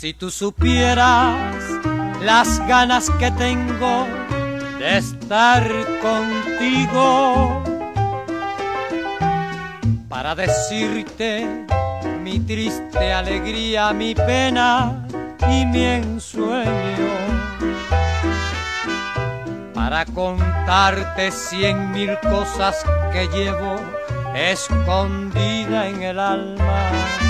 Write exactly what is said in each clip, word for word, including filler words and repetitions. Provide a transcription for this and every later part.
Si tú supieras las ganas que tengo de estar contigo, para decirte mi triste alegría, mi pena y mi ensueño, para contarte cien mil cosas que llevo escondida en el alma,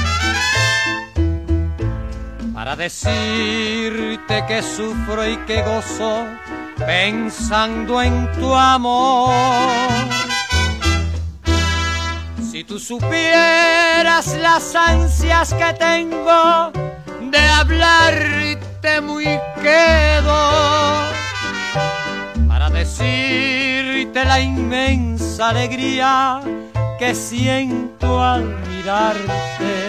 para decirte que sufro y que gozo pensando en tu amor. Si tú supieras las ansias que tengo de hablarte muy quedo, para decirte la inmensa alegría que siento al mirarte,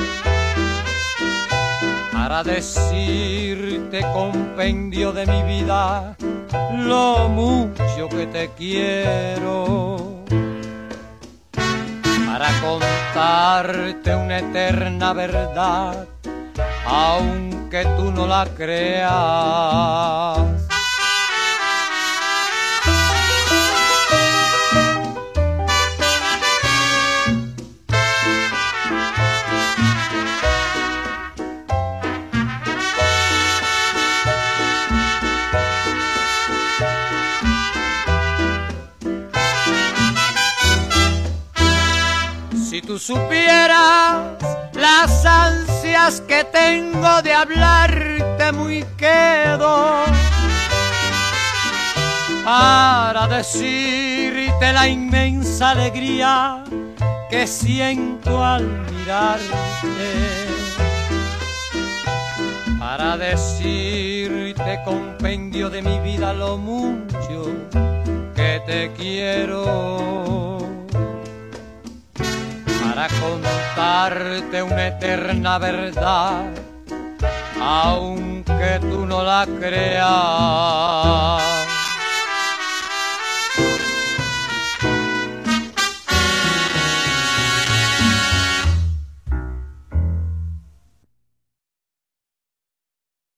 para decirte compendio de mi vida lo mucho que te quiero, para contarte una eterna verdad, aunque tú no la creas. Si tú supieras las ansias que tengo de hablarte muy quedo, para decirte la inmensa alegría que siento al mirarte, para decirte compendio de mi vida lo mucho que te quiero, para contarte una eterna verdad, aunque tú no la creas.